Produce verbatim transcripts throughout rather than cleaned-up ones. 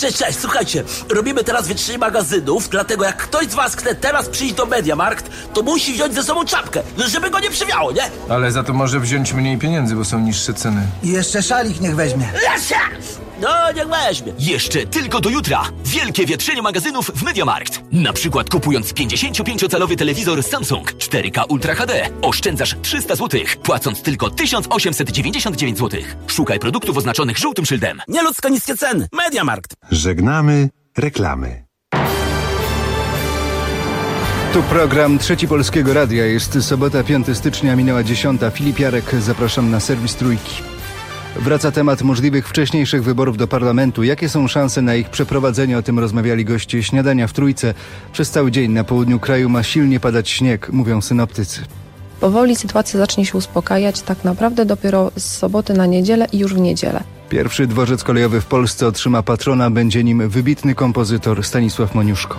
Cześć, cześć, słuchajcie, robimy teraz wietrzenie magazynów, dlatego jak ktoś z was chce teraz przyjść do MediaMarkt, to musi wziąć ze sobą czapkę, żeby go nie przewiało, nie? Ale za to może wziąć mniej pieniędzy, bo są niższe ceny. I jeszcze szalik niech weźmie. No, niech weźmie. Jeszcze tylko do jutra. Wielkie wietrzenie magazynów w MediaMarkt. Na przykład kupując pięćdziesięciopięciocalowy telewizor Samsung cztery K Ultra H D oszczędzasz trzysta złotych, płacąc tylko tysiąc osiemset dziewięćdziesiąt dziewięć złotych. Szukaj produktów oznaczonych żółtym szyldem. Nieludzko niskie ceny. MediaMarkt. Żegnamy reklamy. Tu program Trzeci Polskiego Radia. Jest sobota, piątego stycznia, minęła dziesiąta. Filip Jarek, zapraszam na serwis Trójki. Wraca temat możliwych wcześniejszych wyborów do parlamentu. Jakie są szanse na ich przeprowadzenie? O tym rozmawiali goście śniadania w Trójce. Przez cały dzień na południu kraju ma silnie padać śnieg, mówią synoptycy. Powoli sytuacja zacznie się uspokajać, tak naprawdę dopiero z soboty na niedzielę i już w niedzielę. Pierwszy dworzec kolejowy w Polsce otrzyma patrona, będzie nim wybitny kompozytor Stanisław Moniuszko.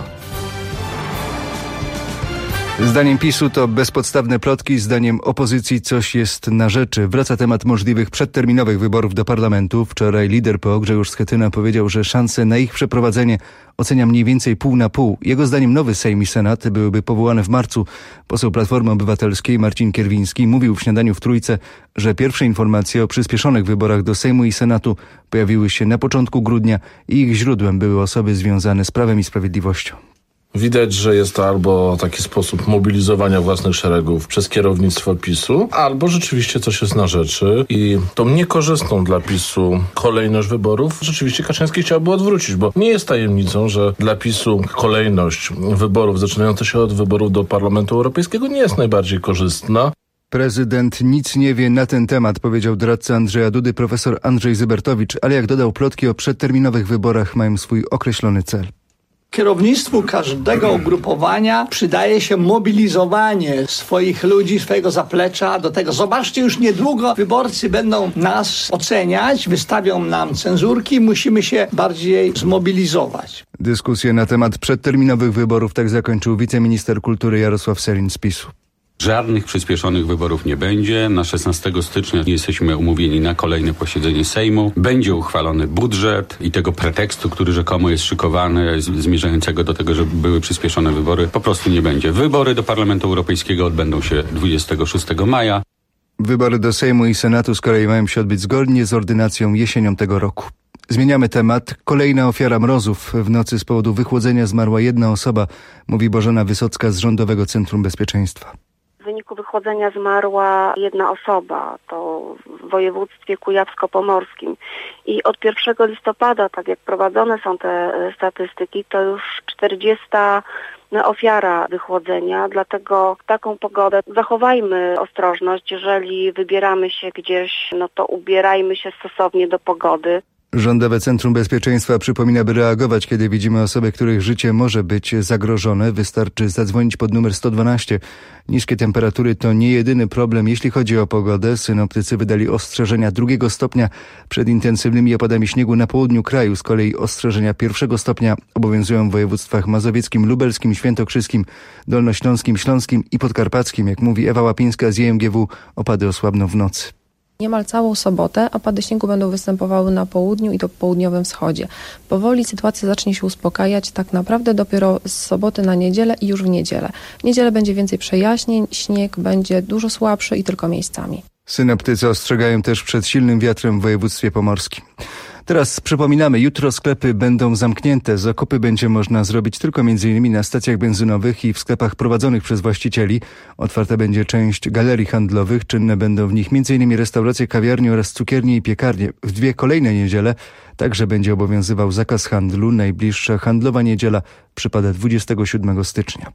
Zdaniem PiSu to bezpodstawne plotki, zdaniem opozycji coś jest na rzeczy. Wraca temat możliwych przedterminowych wyborów do parlamentu. Wczoraj lider P O Grzegorz Schetyna powiedział, że szanse na ich przeprowadzenie ocenia mniej więcej pół na pół. Jego zdaniem nowy Sejm i Senat byłyby powołane w marcu. Poseł Platformy Obywatelskiej Marcin Kierwiński mówił w śniadaniu w Trójce, że pierwsze informacje o przyspieszonych wyborach do Sejmu i Senatu pojawiły się na początku grudnia i ich źródłem były osoby związane z Prawem i Sprawiedliwością. Widać, że jest to albo taki sposób mobilizowania własnych szeregów przez kierownictwo PiSu, albo rzeczywiście coś jest na rzeczy i tą niekorzystną dla PiSu kolejność wyborów rzeczywiście Kaczyński chciałby odwrócić, bo nie jest tajemnicą, że dla PiSu kolejność wyborów zaczynająca się od wyborów do Parlamentu Europejskiego nie jest najbardziej korzystna. Prezydent nic nie wie na ten temat, powiedział doradca Andrzeja Dudy profesor Andrzej Zybertowicz, ale jak dodał, plotki o przedterminowych wyborach mają swój określony cel. Kierownictwu każdego ugrupowania przydaje się mobilizowanie swoich ludzi, swojego zaplecza do tego. Zobaczcie, już niedługo wyborcy będą nas oceniać, wystawią nam cenzurki, musimy się bardziej zmobilizować. Dyskusję na temat przedterminowych wyborów tak zakończył wiceminister kultury Jarosław Sellin z PiSu. Żadnych przyspieszonych wyborów nie będzie. Na szesnastego stycznia jesteśmy umówieni na kolejne posiedzenie Sejmu. Będzie uchwalony budżet i tego pretekstu, który rzekomo jest szykowany, zmierzającego do tego, żeby były przyspieszone wybory, po prostu nie będzie. Wybory do Parlamentu Europejskiego odbędą się dwudziestego szóstego maja. Wybory do Sejmu i Senatu z kolei mają się odbyć zgodnie z ordynacją jesienią tego roku. Zmieniamy temat. Kolejna ofiara mrozów. W nocy z powodu wychłodzenia zmarła jedna osoba, mówi Bożena Wysocka z Rządowego Centrum Bezpieczeństwa. W wyniku wychłodzenia zmarła jedna osoba, to w województwie kujawsko-pomorskim. I od pierwszego listopada, tak jak prowadzone są te statystyki, to już czterdziesta ofiara wychłodzenia, dlatego w taką pogodę zachowajmy ostrożność. Jeżeli wybieramy się gdzieś, no to ubierajmy się stosownie do pogody. Rządowe Centrum Bezpieczeństwa przypomina, by reagować, kiedy widzimy osoby, których życie może być zagrożone. Wystarczy zadzwonić pod numer sto dwanaście. Niskie temperatury to nie jedyny problem, jeśli chodzi o pogodę. Synoptycy wydali ostrzeżenia drugiego stopnia przed intensywnymi opadami śniegu na południu kraju. Z kolei ostrzeżenia pierwszego stopnia obowiązują w województwach mazowieckim, lubelskim, świętokrzyskim, dolnośląskim, śląskim i podkarpackim. Jak mówi Ewa Łapińska z J M G W, opady osłabną w nocy. Niemal całą sobotę opady śniegu będą występowały na południu i to południowym wschodzie. Powoli sytuacja zacznie się uspokajać, tak naprawdę dopiero z soboty na niedzielę i już w niedzielę. W niedzielę będzie więcej przejaśnień, śnieg będzie dużo słabszy i tylko miejscami. Synoptycy ostrzegają też przed silnym wiatrem w województwie pomorskim. Teraz przypominamy, jutro sklepy będą zamknięte. Zakupy będzie można zrobić tylko m.in. na stacjach benzynowych i w sklepach prowadzonych przez właścicieli. Otwarta będzie część galerii handlowych. Czynne będą w nich m.in. restauracje, kawiarnie oraz cukiernie i piekarnie. W dwie kolejne niedziele także będzie obowiązywał zakaz handlu. Najbliższa handlowa niedziela przypada dwudziestego siódmego stycznia.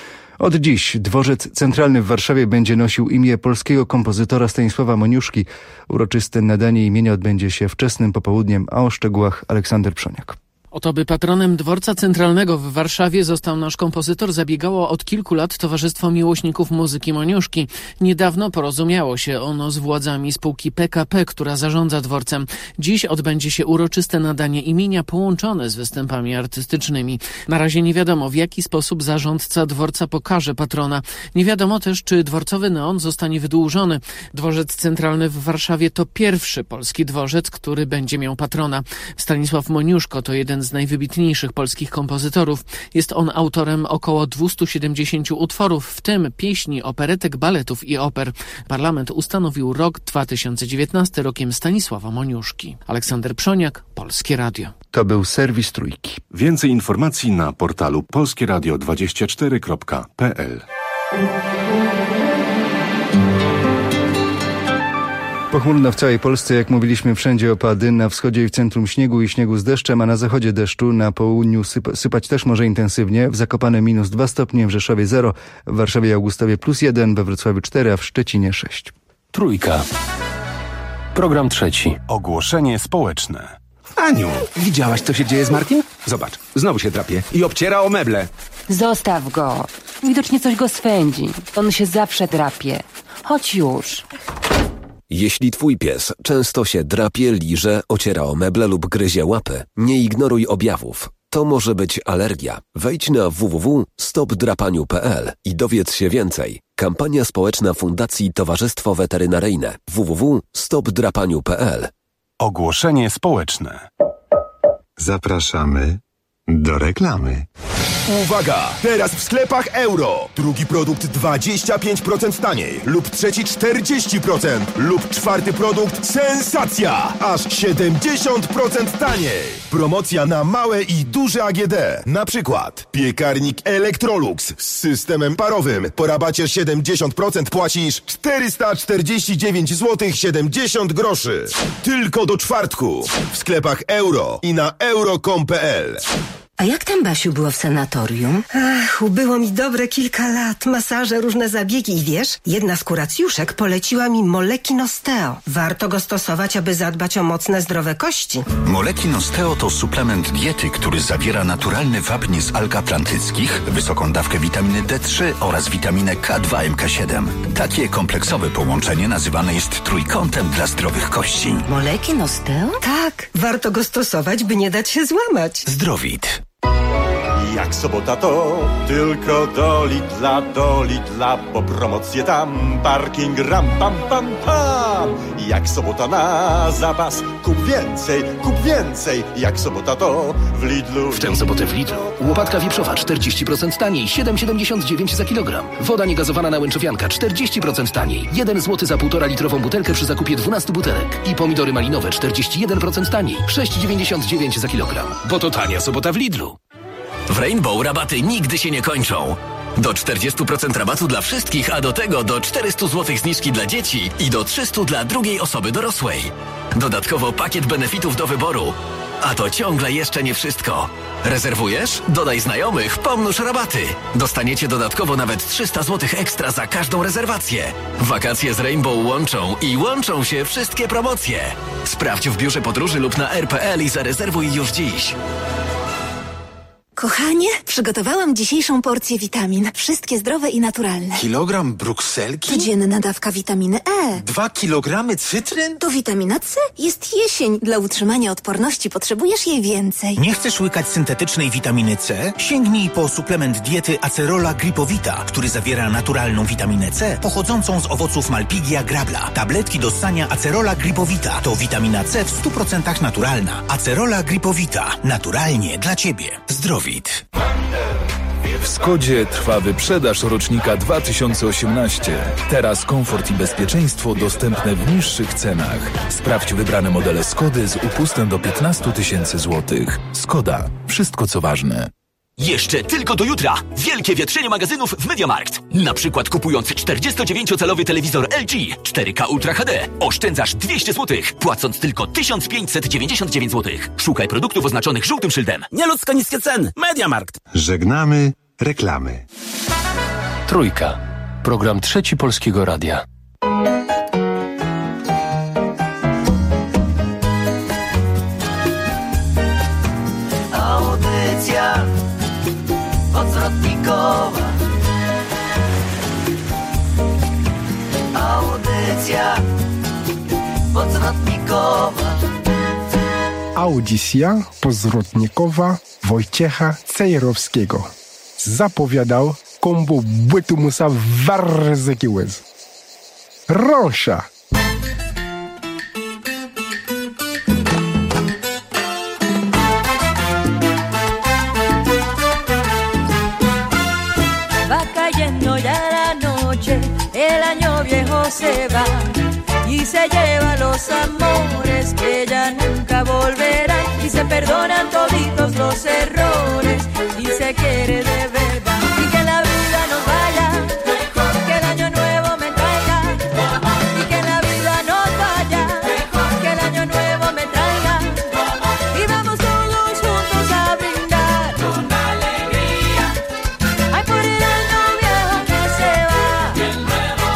Od dziś dworzec centralny w Warszawie będzie nosił imię polskiego kompozytora Stanisława Moniuszki. Uroczyste nadanie imienia odbędzie się wczesnym popołudniem, a o szczegółach Aleksander Przoniak. O to, by patronem dworca centralnego w Warszawie został nasz kompozytor, zabiegało od kilku lat Towarzystwo Miłośników Muzyki Moniuszki. Niedawno porozumiało się ono z władzami spółki P K P, która zarządza dworcem. Dziś odbędzie się uroczyste nadanie imienia połączone z występami artystycznymi. Na razie nie wiadomo, w jaki sposób zarządca dworca pokaże patrona. Nie wiadomo też, czy dworcowy neon zostanie wydłużony. Dworzec centralny w Warszawie to pierwszy polski dworzec, który będzie miał patrona. Stanisław Moniuszko to jeden z najwybitniejszych polskich kompozytorów. Jest on autorem około dwieście siedemdziesiąt utworów, w tym pieśni, operetek, baletów i oper. Parlament ustanowił rok dwa tysiące dziewiętnasty rokiem Stanisława Moniuszki. Aleksander Przoniak, Polskie Radio. To był serwis Trójki. Więcej informacji na portalu polskieradio dwadzieścia cztery kropka p l. Pochmurno w całej Polsce, jak mówiliśmy, wszędzie opady, na wschodzie i w centrum śniegu i śniegu z deszczem, a na zachodzie deszczu, na południu sypa, sypać też może intensywnie. W Zakopanem minus dwa stopnie, w Rzeszowie zero, w Warszawie i Augustowie plus jeden, we Wrocławiu cztery, a w Szczecinie sześć. Trójka. Program trzeci. Ogłoszenie społeczne. Aniu, widziałaś, co się dzieje z Markiem? Zobacz, znowu się drapie i obciera o meble. Zostaw go. Widocznie coś go swędzi. On się zawsze drapie. Chodź już. Jeśli twój pies często się drapie, liże, ociera o meble lub gryzie łapy, nie ignoruj objawów. To może być alergia. Wejdź na w w w kropka stop drapaniu kropka p l i dowiedz się więcej. Kampania społeczna Fundacji Towarzystwo Weterynaryjne. w w w kropka stop drapaniu kropka p l. Ogłoszenie społeczne. Zapraszamy do reklamy. Uwaga! Teraz w sklepach euro. Drugi produkt dwadzieścia pięć procent taniej lub trzeci czterdzieści procent lub czwarty produkt sensacja! Aż siedemdziesiąt procent taniej. Promocja na małe i duże A G D. Na przykład piekarnik Electrolux z systemem parowym. Po rabacie siedemdziesiąt procent płacisz czterysta czterdzieści dziewięć złotych siedemdziesiąt groszy. Tylko do czwartku. W sklepach euro i na euro kropka com kropka p l. A jak tam, Basiu, było w sanatorium? Ach, ubyło mi dobre kilka lat. Masaże, różne zabiegi i wiesz, jedna z kuracjuszek poleciła mi Moleki Nosteo. Warto go stosować, aby zadbać o mocne, zdrowe kości. Moleki Nosteo to suplement diety, który zawiera naturalny wapń z alg atlantyckich, wysoką dawkę witaminy D trzy oraz witaminę K dwa M K siedem. Takie kompleksowe połączenie nazywane jest trójkątem dla zdrowych kości. Moleki Nosteo? Tak, warto go stosować, by nie dać się złamać. Zdrowit. Jak sobota to tylko do Lidla, do Lidla, po promocję tam, parking ram pam pam pam. Jak sobota na zapas, kup więcej, kup więcej. Jak sobota to w Lidlu. W tę sobotę w Lidlu. Łopatka wieprzowa czterdzieści procent taniej, siedem siedemdziesiąt dziewięć za kilogram. Woda niegazowana na łęczowianka czterdzieści procent taniej, jeden złoty za półtora litrową butelkę przy zakupie dwunastu butelek. I pomidory malinowe czterdzieści jeden procent taniej, sześć dziewięćdziesiąt dziewięć za kilogram. Bo to tania sobota w Lidlu. W Rainbow rabaty nigdy się nie kończą. Do czterdzieści procent rabatu dla wszystkich, a do tego do czterysta złotych zniżki dla dzieci i do trzysta dla drugiej osoby dorosłej. Dodatkowo pakiet benefitów do wyboru. A to ciągle jeszcze nie wszystko. Rezerwujesz? Dodaj znajomych, pomnóż rabaty. Dostaniecie dodatkowo nawet trzysta złotych ekstra za każdą rezerwację. Wakacje z Rainbow łączą i łączą się wszystkie promocje. Sprawdź w biurze podróży lub na r kropka p l i zarezerwuj już dziś. Kochanie, przygotowałam dzisiejszą porcję witamin. Wszystkie zdrowe i naturalne. Kilogram brukselki? Codzienna dawka witaminy E. Dwa kilogramy cytryn? To witamina C. Jest jesień. Dla utrzymania odporności potrzebujesz jej więcej. Nie chcesz łykać syntetycznej witaminy C? Sięgnij po suplement diety Acerola Gripowita, który zawiera naturalną witaminę C pochodzącą z owoców Malpighia grabla. Tabletki do ssania Acerola Gripowita to witamina C w stu procentach naturalna. Acerola Gripowita. Naturalnie dla Ciebie. Zdrowie. W Skodzie trwa wyprzedaż rocznika dwa tysiące osiemnaście. Teraz komfort i bezpieczeństwo dostępne w niższych cenach. Sprawdź wybrane modele Skody z upustem do piętnaście tysięcy złotych. Skoda. Wszystko co ważne. Jeszcze tylko do jutra wielkie wietrzenie magazynów w MediaMarkt. Na przykład kupując czterdziestodziewięciocalowy telewizor L G cztery K Ultra H D oszczędzasz dwieście złotych, płacąc tylko tysiąc pięćset dziewięćdziesiąt dziewięć złotych. Szukaj produktów oznaczonych żółtym szyldem. Nieludzko niskie ceny. MediaMarkt. Żegnamy reklamy. Trójka. Program trzeci Polskiego Radia. Audycja odwrotnikowa. Audycja odwrotnikowa. Audycja pozwrotnikowa Wojciecha Cejrowskiego. Zapowiadał kombo bytu musa warzekiłez. Rosza! se va y se lleva los amores que ya nunca volverán y se perdonan toditos los errores y se quiere de verdad y que la vida nos vaya, que el año nuevo me traiga y que la vida nos vaya, que el año nuevo me traiga y vamos todos juntos a brindar con alegría, ay por el año viejo que se va y el nuevo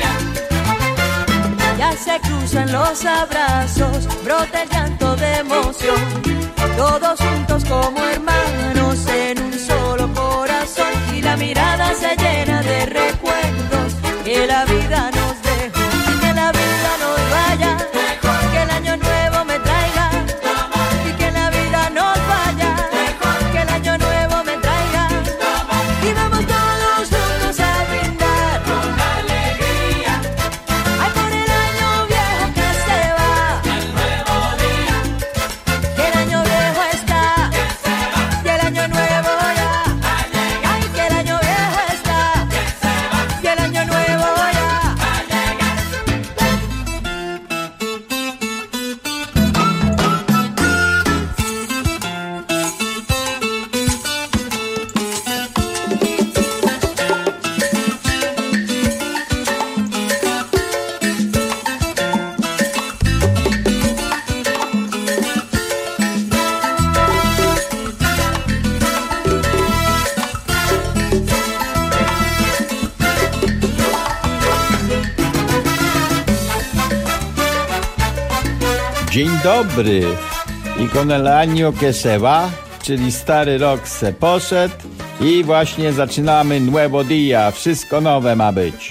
día, ya se cruzan los abrazos, brota el llanto de emoción, todos juntos como hermanos en un solo corazón y la mirada se llena de recuerdos que la vida nos dejó y que la vida nos vaya, que el año nuevo me traiga y que la vida nos vaya, que el año nuevo me traiga y vamos todos juntos a brindar con alegría, ay por el año viejo que se va y el nuevo día, que el año viejo está y el año nuevo ya, ay que el año viejo está y el año nuevo ya. Dzień dobry. I con el año que se va, czyli stary rok se poszedł i właśnie zaczynamy nuevo dia, wszystko nowe ma być.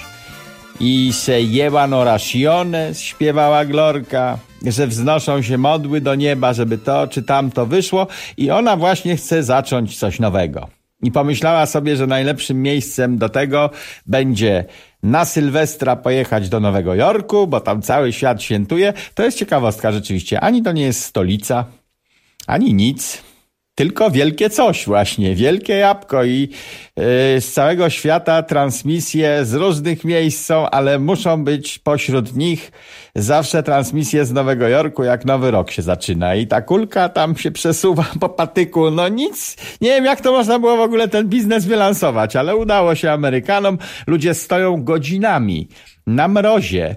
I se llevan oraciones, śpiewała Glorka, że wznoszą się modły do nieba, żeby to czy tamto wyszło i ona właśnie chce zacząć coś nowego. I pomyślała sobie, że najlepszym miejscem do tego będzie na Sylwestra pojechać do Nowego Jorku, bo tam cały świat świętuje. To jest ciekawostka rzeczywiście. Ani to nie jest stolica, ani nic, tylko wielkie coś właśnie, wielkie jabłko i yy, z całego świata transmisje z różnych miejsc są, ale muszą być pośród nich zawsze transmisje z Nowego Jorku, jak Nowy Rok się zaczyna i ta kulka tam się przesuwa po patyku, no nic, nie wiem jak to można było w ogóle ten biznes wylansować, ale udało się Amerykanom, ludzie stoją godzinami na mrozie.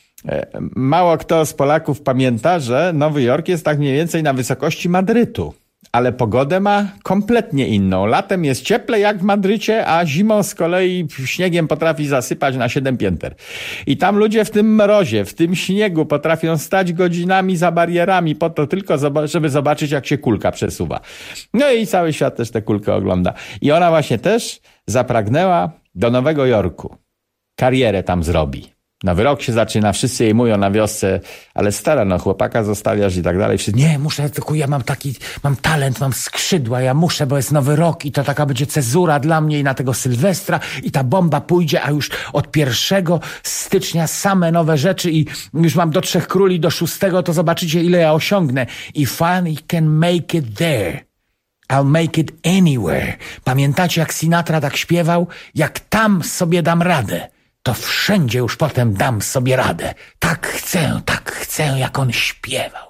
Mało kto z Polaków pamięta, że Nowy Jork jest tak mniej więcej na wysokości Madrytu. Ale pogodę ma kompletnie inną. Latem jest cieplej jak w Madrycie, a zimą z kolei śniegiem potrafi zasypać na siedem pięter. I tam ludzie w tym mrozie, w tym śniegu potrafią stać godzinami za barierami po to tylko, żeby zobaczyć jak się kulka przesuwa. No i cały świat też tę kulkę ogląda. I ona właśnie też zapragnęła do Nowego Jorku. Karierę tam zrobi. Nowy rok się zaczyna, wszyscy jej mówią na wiosce, ale stara, no chłopaka zostawiasz i tak dalej. Wszyscy, nie, muszę, tylko ja mam taki, mam talent, mam skrzydła, ja muszę, bo jest nowy rok i to taka będzie cezura dla mnie i na tego Sylwestra i ta bomba pójdzie, a już od pierwszego stycznia same nowe rzeczy i już mam do Trzech Króli, do szóstego, to zobaczycie ile ja osiągnę. If I can make it there, I'll make it anywhere. Pamiętacie jak Sinatra tak śpiewał? Jak tam sobie dam radę, to wszędzie już potem dam sobie radę. Tak chcę, tak chcę, jak on śpiewał.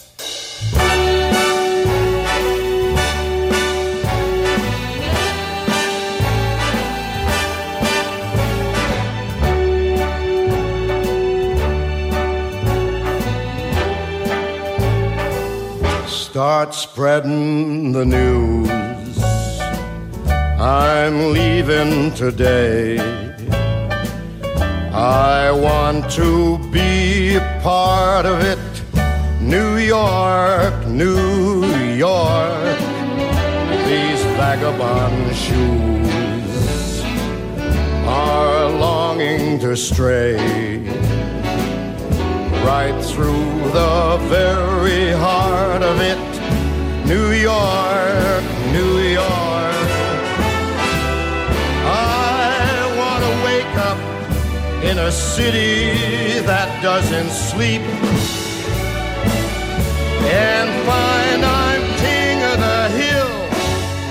Start spreading the news. I'm leaving today. I want to be a part of it. New York, New York, these vagabond shoes are longing to stray right through the very heart of it. New York, New York, I want to wake up in a city that doesn't sleep and find I'm king of the hill,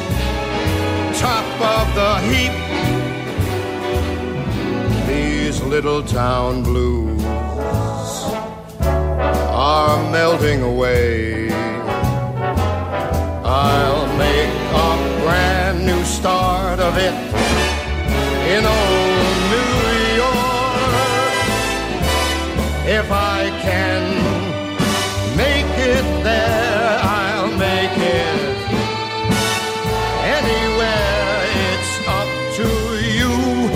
top of the heap. These little town blues are melting away. I'll make a brand new start of it in old New York. If I can make it there, I'll make it anywhere. It's up to you,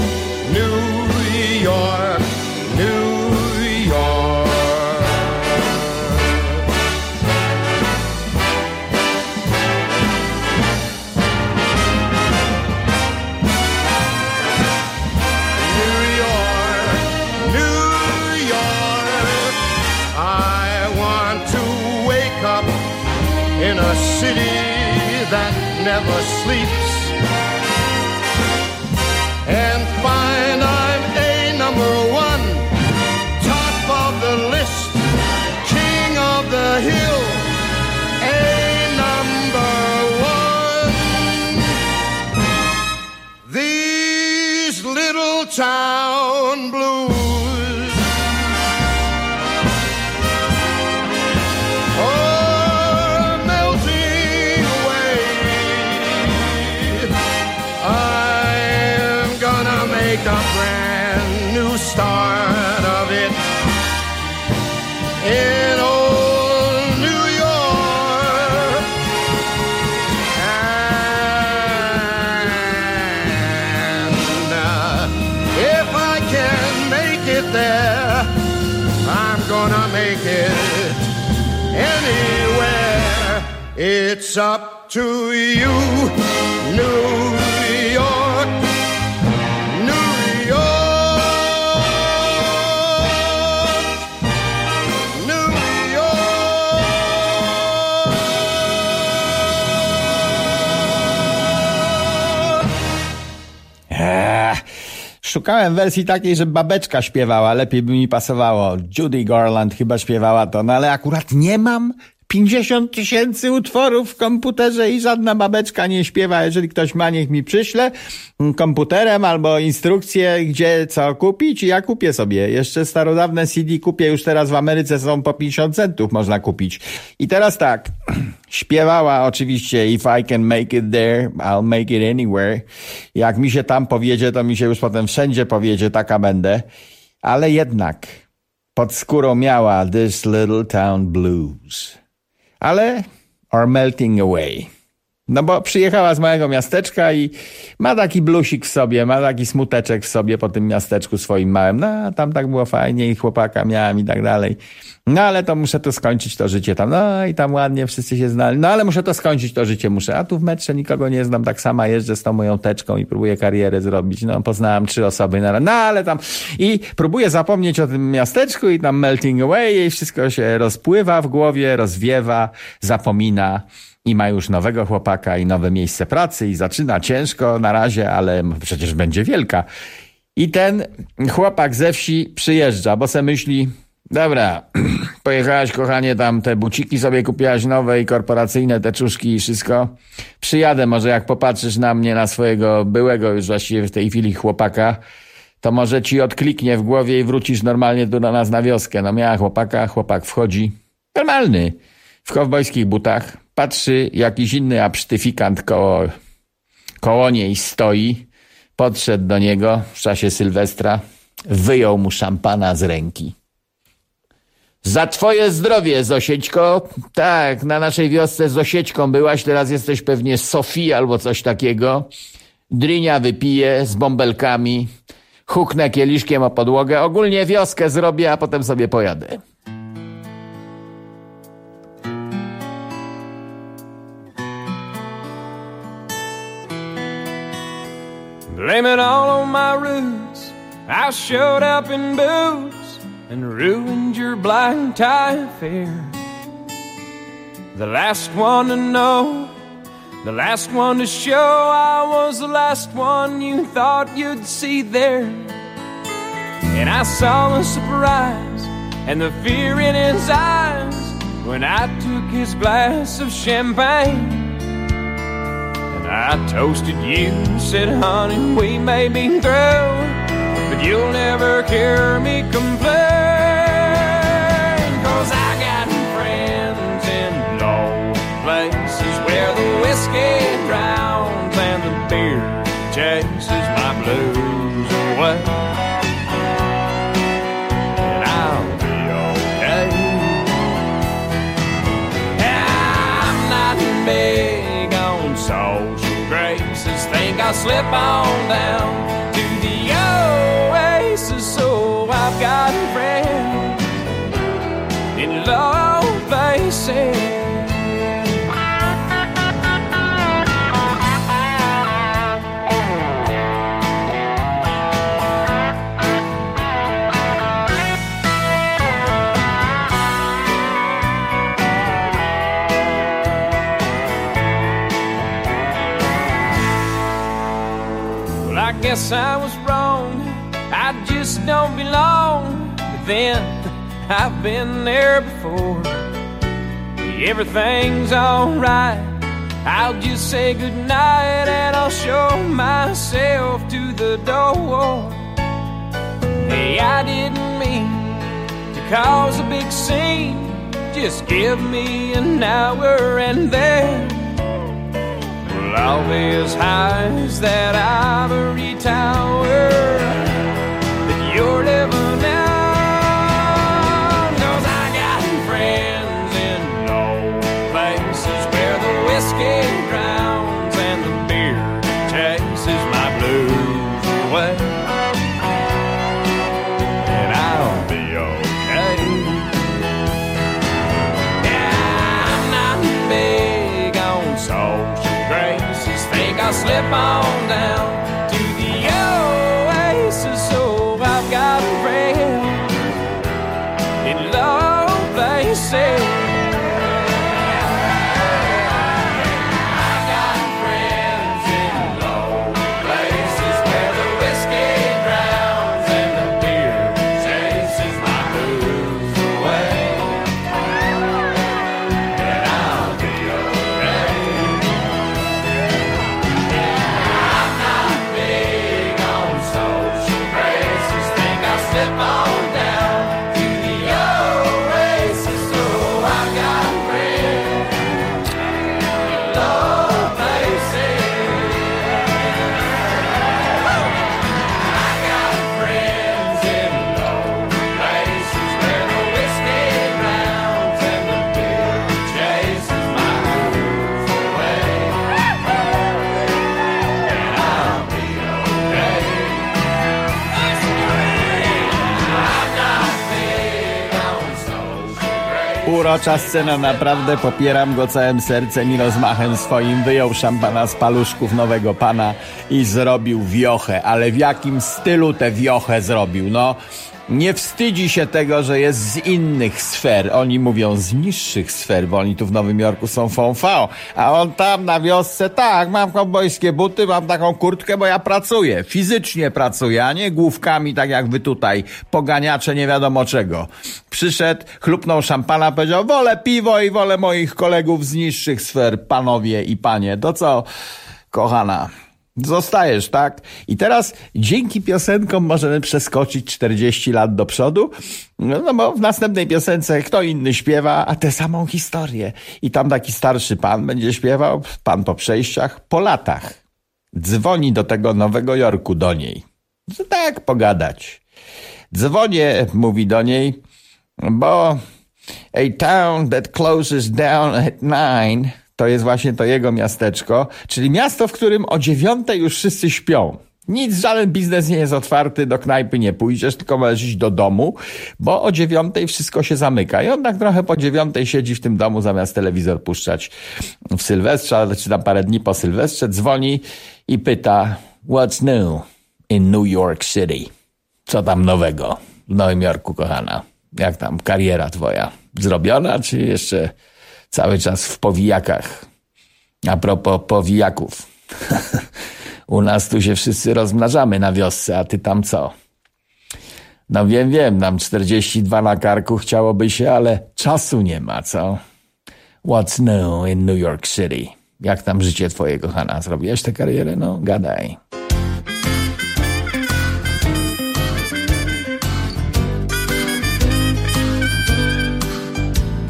New York, New York. New York, New York. I want to wake up in a city that never sleeps and find I'm a number one, top of the list, king of the hill, a number one. These little town blues are melting away. I'm gonna make a brand new start of it in old New York. And uh, if I can make it there, I'm gonna make it anywhere. It's up to you, New York, New York, New Eee, szukałem wersji takiej, że babeczka śpiewała, lepiej by mi pasowało. Judy Garland chyba śpiewała to, no ale akurat nie mam pięćdziesiąt tysięcy utworów w komputerze i żadna babeczka nie śpiewa. Jeżeli ktoś ma, niech mi przyśle komputerem albo instrukcję, gdzie co kupić i ja kupię sobie. Jeszcze starodawne C D kupię, już teraz w Ameryce są po pięćdziesiąt centów można kupić. I teraz tak, śpiewała oczywiście If I can make it there, I'll make it anywhere. Jak mi się tam powiedzie, to mi się już potem wszędzie powiedzie, taka będę. Ale jednak pod skórą miała This Little Town Blues. Ale are melting away. No bo przyjechała z małego miasteczka i ma taki blusik w sobie, ma taki smuteczek w sobie po tym miasteczku swoim małym. No, tam tak było fajnie i chłopaka miałem i tak dalej. No ale to muszę to skończyć, to życie tam. No i tam ładnie wszyscy się znali. No ale muszę to skończyć, to życie muszę. A tu w metrze nikogo nie znam, tak sama jeżdżę z tą moją teczką i próbuję karierę zrobić. No poznałem trzy osoby na No ale tam i próbuję zapomnieć o tym miasteczku i tam melting away i wszystko się rozpływa w głowie, rozwiewa, zapomina. I ma już nowego chłopaka i nowe miejsce pracy i zaczyna ciężko na razie, ale przecież będzie wielka. I ten chłopak ze wsi przyjeżdża, bo se myśli, dobra, pojechałaś kochanie tam, te buciki sobie kupiłaś nowe i korporacyjne teczuszki i wszystko. Przyjadę może jak popatrzysz na mnie, na swojego byłego już właściwie w tej chwili chłopaka, to może ci odkliknie w głowie i wrócisz normalnie tu do nas na wioskę. No miała chłopaka, chłopak wchodzi, normalny, w kowbojskich butach. Patrzy, jakiś inny absztyfikant koło, koło niej stoi. Podszedł do niego w czasie Sylwestra. Wyjął mu szampana z ręki. Za twoje zdrowie, Zosiećko. Tak, na naszej wiosce z Zosiećką byłaś, teraz jesteś pewnie Sofii albo coś takiego. Drynia wypiję z bąbelkami. Huknę kieliszkiem o podłogę. Ogólnie wioskę zrobię, a potem sobie pojadę. Blame it all on my roots. I showed up in boots and ruined your black tie affair. The last one to know, the last one to show. I was the last one you thought you'd see there. And I saw the surprise and the fear in his eyes when I took his glass of champagne. I toasted you and said, honey, we may be through, but but you'll never hear me complain, 'cause I got friends in low places where the whiskey drowns and the beer chases my blues away. And I'll be okay. I'm not big on social graces. Think I'll slip on down to the oasis. So I've got friends in low places. I guess I was wrong, I just don't belong. But then, I've been there before. Everything's alright, I'll just say goodnight and I'll show myself to the door. Hey, I didn't mean to cause a big scene. Just give me an hour and then I'll be as high as that ivory tower that you're living on. 'Cause I got friends in low places where the whiskey drowns and the beer chases my blues away. And I'll be okay. Yeah, I'm not big on social graces. Think I'll slip on down to the oasis. So I've got friends in low places. Urocza scena, naprawdę popieram go całym sercem i rozmachem swoim. Wyjął szampana z paluszków nowego pana i zrobił wiochę. Ale w jakim stylu tę wiochę zrobił? No, nie wstydzi się tego, że jest z innych sfer. Oni mówią z niższych sfer, bo oni tu w Nowym Jorku są fąfał. A on tam na wiosce, tak, mam kowbojskie buty, mam taką kurtkę, bo ja pracuję. Fizycznie pracuję, a nie główkami, tak jak wy tutaj, poganiacze nie wiadomo czego. Przyszedł, chlupnął szampana, powiedział, wolę piwo i wolę moich kolegów z niższych sfer, panowie i panie. To co, kochana? Zostajesz, tak? I teraz dzięki piosenkom możemy przeskoczyć czterdzieści lat do przodu, no, no bo w następnej piosence kto inny śpiewa, a tę samą historię. I tam taki starszy pan będzie śpiewał, pan po przejściach, po latach. Dzwoni do tego Nowego Jorku do niej. Tak, pogadać. Dzwonię, mówi do niej, bo a town that closes down at nine... To jest właśnie to jego miasteczko, czyli miasto, w którym o dziewiątej już wszyscy śpią. Nic, żaden biznes nie jest otwarty, do knajpy nie pójdziesz, tylko możesz iść do domu, bo o dziewiątej wszystko się zamyka. I on tak trochę po dziewiątej siedzi w tym domu, zamiast telewizor puszczać w Sylwestrze, czy tam parę dni po Sylwestrze, dzwoni i pyta, what's new in New York City? Co tam nowego w Nowym Jorku, kochana? Jak tam kariera twoja? Zrobiona, czy jeszcze cały czas w powijakach? A propos powijaków. U nas tu się wszyscy rozmnażamy na wiosce, a ty tam co? No wiem, wiem, nam czterdzieści dwa na karku chciałoby się, ale czasu nie ma, co? What's new in New York City? Jak tam życie twoje, kochana? Zrobiłeś tę karierę? No, gadaj.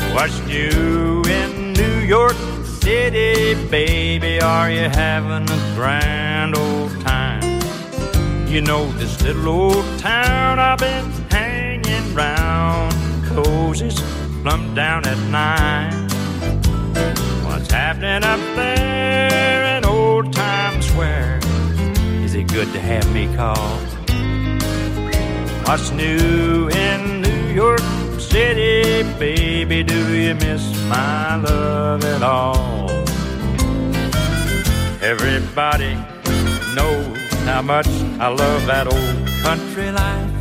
What's new in New York City, baby? Are you having a grand old time? You know this little old town I've been hanging round closes plumb down at nine. What's happening up there in Old Times Square? Is it good to have me call? What's new in New York City, baby? Do you miss my love at all? Everybody knows how much I love that old country life.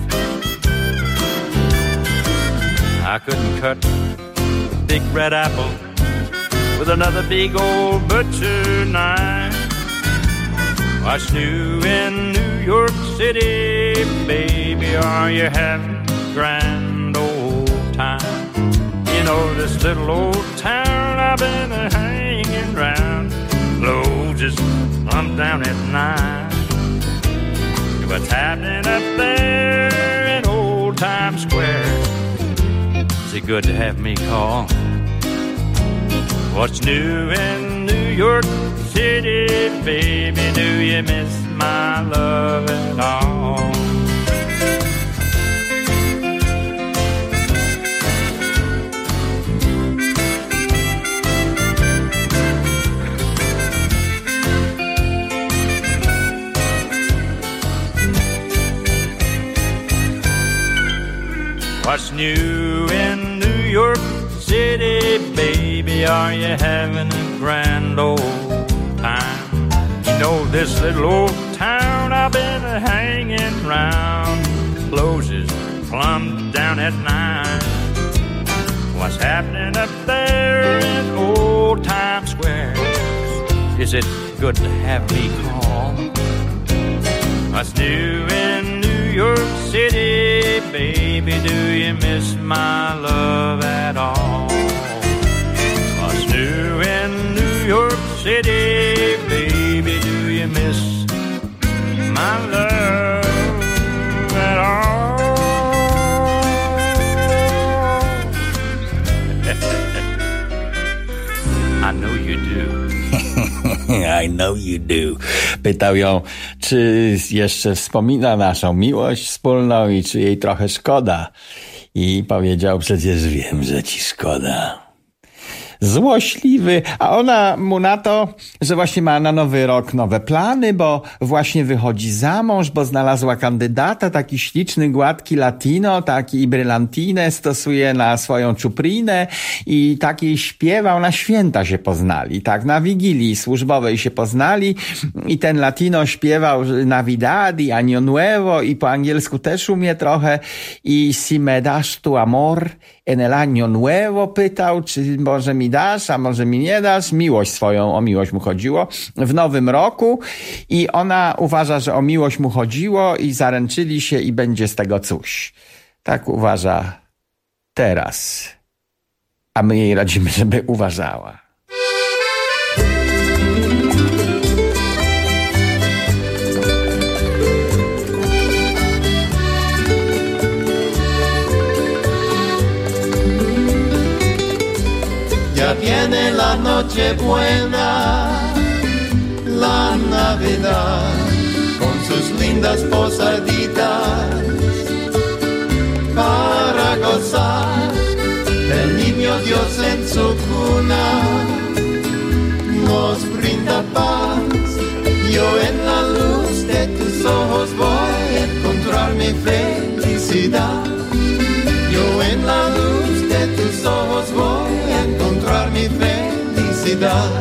I couldn't cut a big red apple with another big old butcher knife. What's new in New York City, baby? Are you having a grand old time? You know this little old town I've been hanging round closes plumb down at nine. What's happening up there in Old Times Square? Is it good to have me call? What's new in New York City, baby? Do you miss my love at all? What's new in New York City, baby? Are you having a grand old time? You know this little old town I've been hanging round closes plumb down at nine. What's happening up there in Old Times Square? Is it good to have me call? What's new in New York City, baby? Do you miss my love at all? What's new in New York City, baby? Do you miss my love at all? I know you do. I know you do. Pytał ją, czy jeszcze wspomina naszą miłość wspólną i czy jej trochę szkoda. I powiedział, przecież wiem, że ci szkoda. Złośliwy, a ona mu na to, że właśnie ma na nowy rok nowe plany, bo właśnie wychodzi za mąż, bo znalazła kandydata, taki śliczny, gładki latino, taki brylantinę stosuje na swoją czuprinę i taki śpiewał, na święta się poznali, tak, na Wigilii służbowej się poznali i ten latino śpiewał Navidad i Año Nuevo i po angielsku też umie trochę i si me das tu amor en el año nuevo pytał, czy może mi dasz, a może mi nie dasz. Miłość swoją, o miłość mu chodziło w nowym roku i ona uważa, że o miłość mu chodziło i zaręczyli się i będzie z tego coś. Tak uważa teraz. A my jej radzimy, żeby uważała. Ya viene la noche buena, la Navidad, con sus lindas posaditas, para gozar del niño Dios en su cuna, nos brinda paz. Yo en la luz de tus ojos voy a encontrar mi felicidad. Yo en la luz de tus ojos voy a encontrar mi felicidad.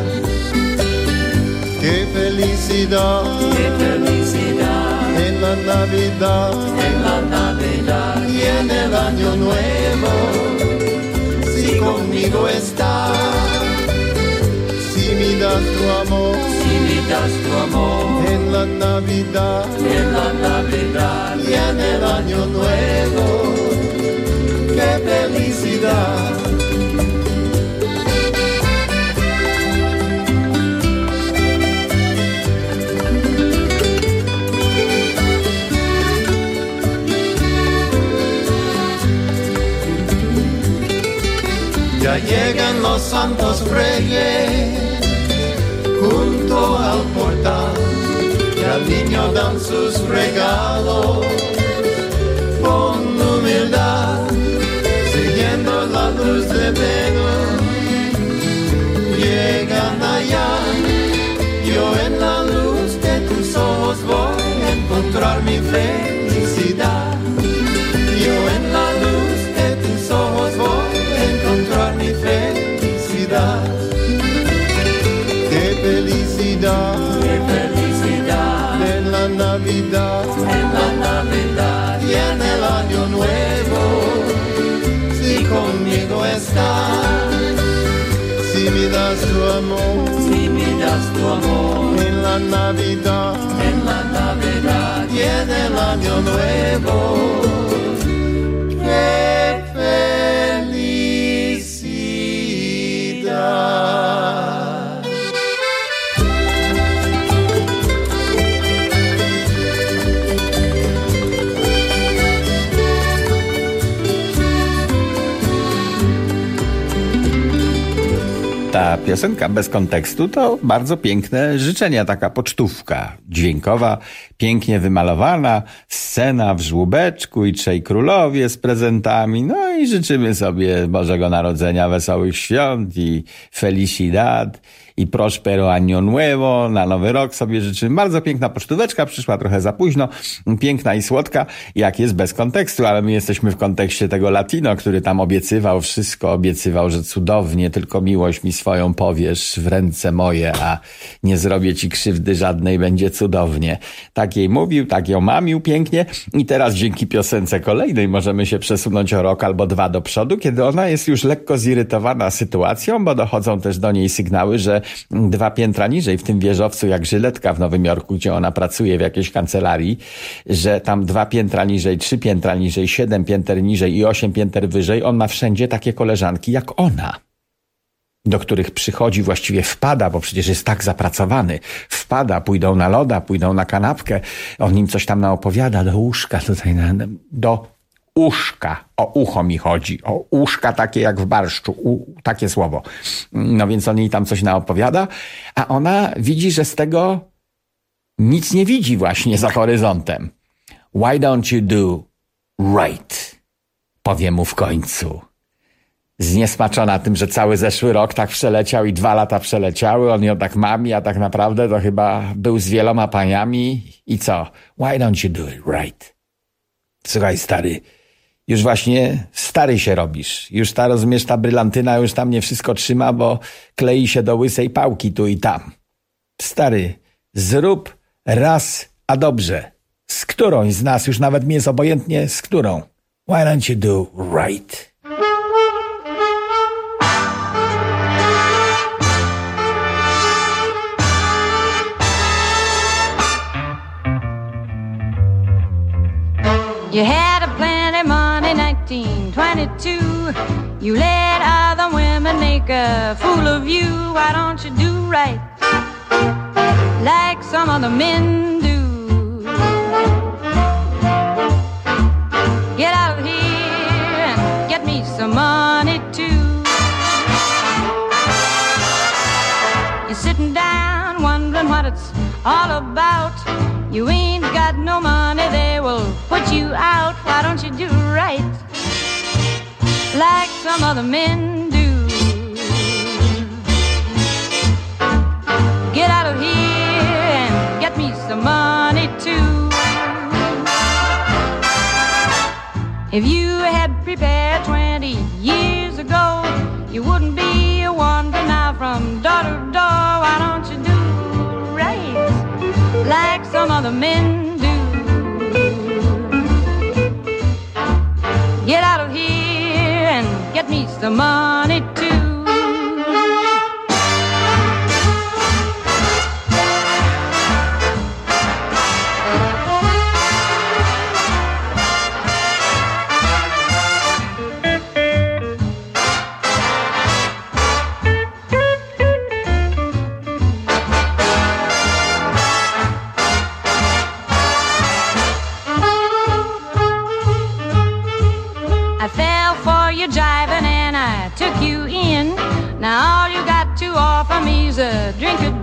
Qué felicidad, qué felicidad en la Navidad, en la Navidad y en el año nuevo. Si conmigo estás, si me das tu amor, si me das tu amor en la Navidad, en la Navidad y en el año nuevo. ¡Qué felicidad! Ya santos reyes junto al portal y al niño dan sus regalos con humildad, siguiendo la luz de Belén. Llegan allá, yo en la luz de tus ojos voy a encontrar mi felicidad. Yo en la luz de tus ojos voy a encontrar mi felicidad. Qué felicidad, qué felicidad en la Navidad, en la Navidad y en el año nuevo. Si conmigo estás, si me das tu amor, si me das tu amor en la Navidad, en la Navidad y en el año nuevo. ¡Qué felicidad! Ta piosenka bez kontekstu to bardzo piękne życzenia, taka pocztówka dźwiękowa, pięknie wymalowana, scena w żłóbeczku i trzej królowie z prezentami, no i życzymy sobie Bożego Narodzenia, wesołych świąt i felicidad i prospero año nuevo, na nowy rok sobie życzymy. Bardzo piękna pocztóweczka, przyszła trochę za późno, piękna i słodka, jak jest bez kontekstu, ale my jesteśmy w kontekście tego latino, który tam obiecywał wszystko, obiecywał, że cudownie, tylko miłość mi swoją powiesz w ręce moje, a nie zrobię ci krzywdy żadnej, będzie cudownie. Tak jej mówił, tak ją mamił pięknie i teraz dzięki piosence kolejnej możemy się przesunąć o rok albo dwa do przodu, kiedy ona jest już lekko zirytowana sytuacją, bo dochodzą też do niej sygnały, że dwa piętra niżej w tym wieżowcu, jak Żyletka w Nowym Jorku, gdzie ona pracuje w jakiejś kancelarii, że tam dwa piętra niżej, trzy piętra niżej, siedem pięter niżej i osiem pięter wyżej, on ma wszędzie takie koleżanki jak ona, do których przychodzi, właściwie wpada, bo przecież jest tak zapracowany, wpada, pójdą na loda, pójdą na kanapkę, on im coś tam naopowiada, do łóżka tutaj, na, do uszka, o ucho mi chodzi, o uszka takie jak w barszczu, u, takie słowo. No więc on jej tam coś naopowiada, a ona widzi, że z tego nic nie widzi właśnie za horyzontem. Why don't you do right? Powie mu w końcu. Zniesmaczona tym, że cały zeszły rok tak przeleciał i dwa lata przeleciały, on ją tak mami, a tak naprawdę to chyba był z wieloma paniami i co? Why don't you do it right? Słuchaj, stary, już właśnie stary się robisz. Już ta, rozumiesz, ta brylantyna już tam nie wszystko trzyma, bo klei się do łysej pałki tu i tam. Stary, zrób raz, a dobrze. Z którąś z nas, już nawet mi jest obojętnie z którą. Why don't you do right? You had a plenty money, nineteen twenty-two. You let other women make a fool of you. Why don't you do right like some other men do? Get out of here and get me some money too. You're sitting down wondering what it's all about. You ain't got no money, they will put you out. Why don't you do right like some other men do? Get out of here and get me some money too. If you had prepared twenty years ago, you wouldn't be wandering now from door to door. Why don't you do right like some other men do? Get out of here and get me some money too.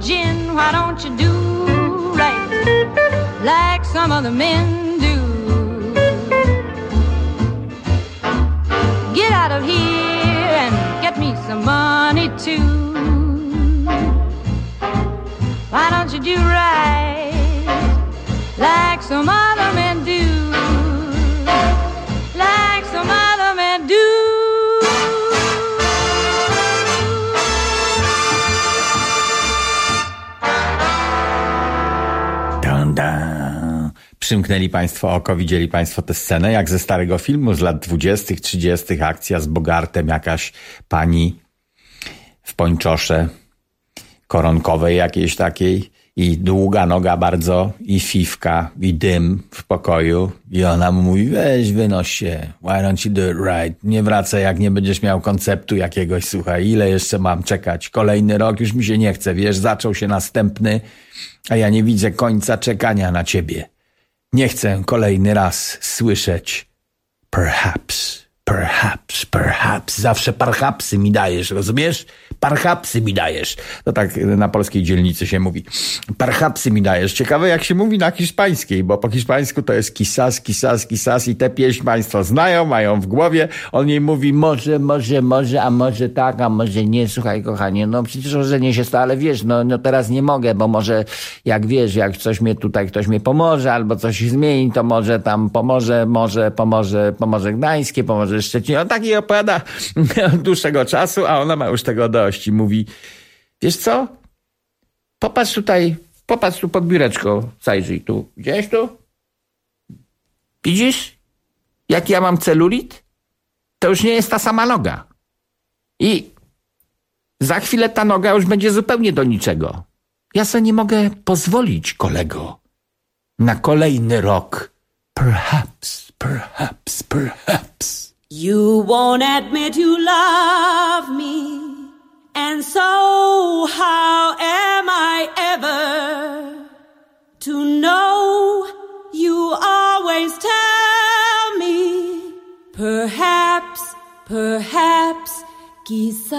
gin, why don't you do right like some other men do? Get out of here and get me some money too. Why don't you do right like some other men do? Like some other men do. Dun, dun. Przymknęli Państwo oko, widzieli Państwo tę scenę, jak ze starego filmu z lat dwudziestych, trzydziestych, akcja z Bogartem, jakaś pani w pończosze koronkowej jakiejś takiej i długa noga bardzo i fifka i dym w pokoju i ona mu mówi, weź wynoś się, why don't you do it right, nie wracaj jak nie będziesz miał konceptu jakiegoś, słuchaj, ile jeszcze mam czekać, kolejny rok, już mi się nie chce, wiesz, zaczął się następny, a ja nie widzę końca czekania na ciebie, nie chcę kolejny raz słyszeć perhaps, perhaps, perhaps, zawsze perhapsy mi dajesz, rozumiesz? Perhapsy mi dajesz. To tak na polskiej dzielnicy się mówi. Perhapsy mi dajesz. Ciekawe jak się mówi na hiszpańskiej, bo po hiszpańsku to jest quizás, quizás, quizás i tę pieśń Państwo znają, mają w głowie. On jej mówi może, może, może, a może tak, a może nie. Słuchaj kochanie, no przecież ożenię się stało, ale wiesz, no, no teraz nie mogę, bo może jak wiesz, jak coś mnie tutaj, ktoś mnie pomoże, albo coś się zmieni, to może tam pomoże, może, pomoże, pomoże Gdańskie, pomoże Szczecin. On tak jej opowiada od dłuższego czasu, a ona ma już tego dość. I mówi, wiesz co? Popatrz tutaj, popatrz tu pod biureczko, zajrzyj tu. Widziałeś tu? Widzisz? Jak ja mam celulit? To już nie jest ta sama noga. I za chwilę ta noga już będzie zupełnie do niczego. Ja sobie nie mogę pozwolić, kolego, na kolejny rok. Perhaps, perhaps, perhaps. You won't admit you love me. And so how am I ever to know? You always tell me, perhaps, perhaps, quizás.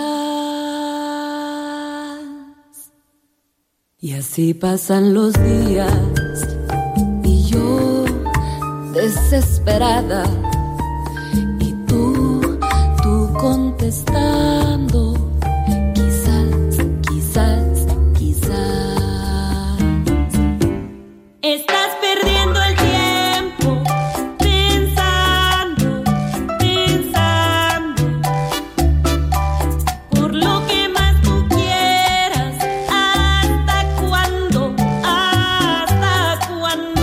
Y así pasan los días y yo desesperada y tú, tú contestando. Estás perdiendo el tiempo pensando, pensando por lo que más tú quieras. ¿Hasta cuándo? ¿Hasta cuándo?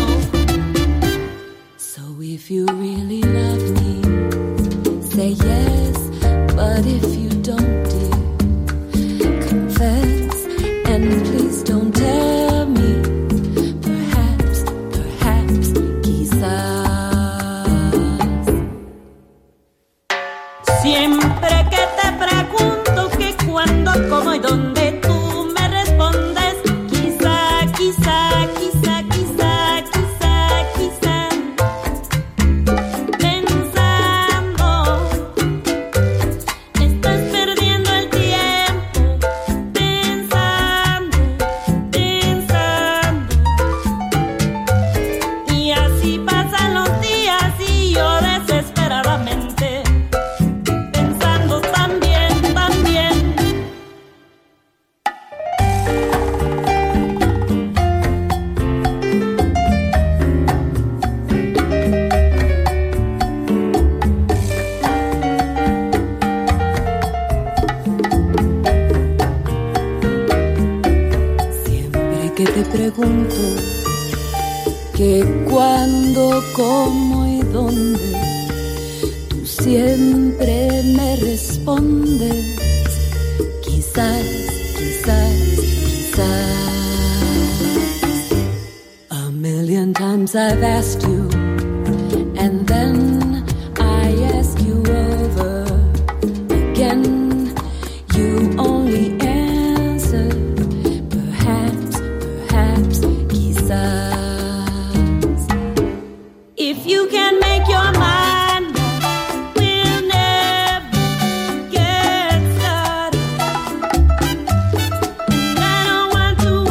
So if you really love me, say yes. But if you don't, dear, confess and please don't tell me. Siempre que te pregunto qué, cuándo, cómo y dónde, tú me respondes quizá, quizá, quizá, quizá, quizá, quizá. Pensando, estás perdiendo el tiempo. Pensando, pensando. Y así pasan los días y yo desesperadamente te pregunto que cuándo, cómo y dónde, tú siempre me respondes quizás, quizás, quizás. A million times I've asked you and then I ask you over again. You only answer perhaps, perhaps, quizás. If you can make your mind up, we'll never get started. And I don't want to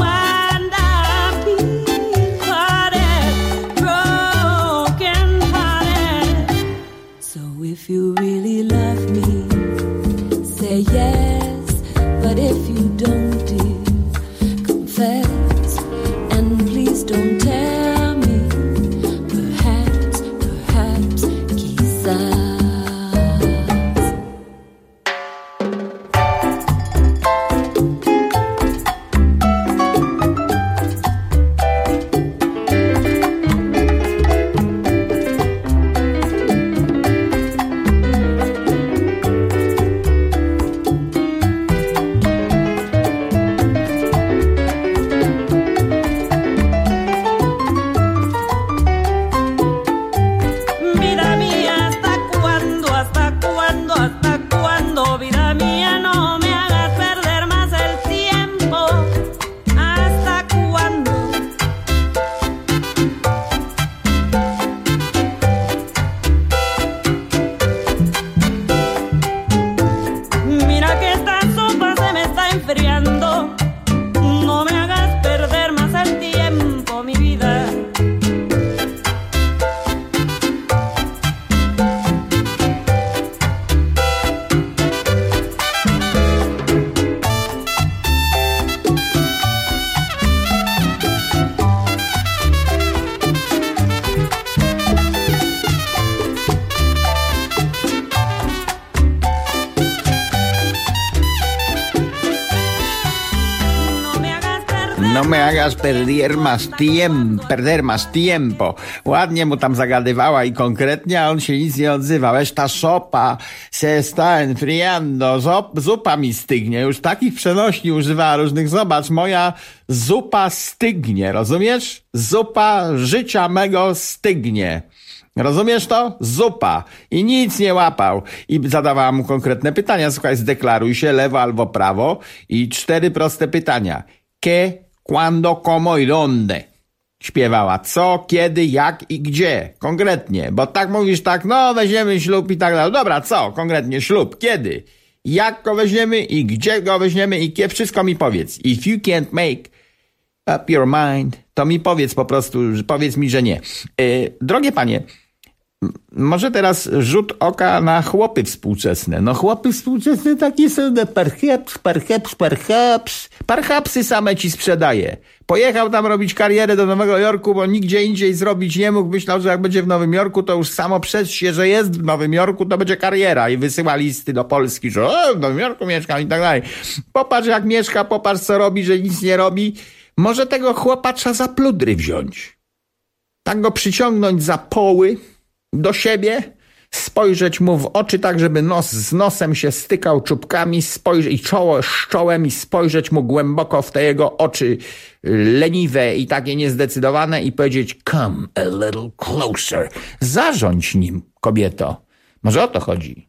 me hagas perder más tiempo, perder más tiempo. Ładnie mu tam zagadywała i konkretnie, a on się nic nie odzywał. Esta sopa se está enfriando, Zop, zupa mi stygnie. Już takich przenośni używała różnych. Zobacz, moja zupa stygnie, rozumiesz? Zupa życia mego stygnie. Rozumiesz to? Zupa. I nic nie łapał. I zadawała mu konkretne pytania. Słuchaj, zdeklaruj się lewo albo prawo. I cztery proste pytania. ¿Qué, cuándo, cómo y dónde? Śpiewała. Co, kiedy, jak i gdzie. Konkretnie. Bo tak mówisz tak, no weźmiemy ślub i tak dalej. Dobra, co? Konkretnie ślub. Kiedy? Jak go weźmiemy i gdzie go weźmiemy i kie? Wszystko mi powiedz. If you can't make up your mind, to mi powiedz po prostu, powiedz mi, że nie. Yy, drogie panie, może teraz rzut oka na chłopy współczesne. No chłopy współczesne takie są, no perhaps, perhaps, perhaps. Perhapsy same ci sprzedaje. Pojechał tam robić karierę do Nowego Jorku, bo nigdzie indziej zrobić nie mógł. Myślał, że jak będzie w Nowym Jorku, to już samo przez się, że jest w Nowym Jorku, to będzie kariera. I wysyła listy do Polski, że o, w Nowym Jorku mieszkam i tak dalej. Popatrz jak mieszka, popatrz co robi, że nic nie robi. Może tego chłopa trzeba za pludry wziąć. Tak go przyciągnąć za poły do siebie, spojrzeć mu w oczy tak, żeby nos z nosem się stykał czubkami, spojrzeć i czoło z czołem i spojrzeć mu głęboko w te jego oczy leniwe i takie niezdecydowane i powiedzieć come a little closer. Zarządź nim, kobieto. Może o to chodzi.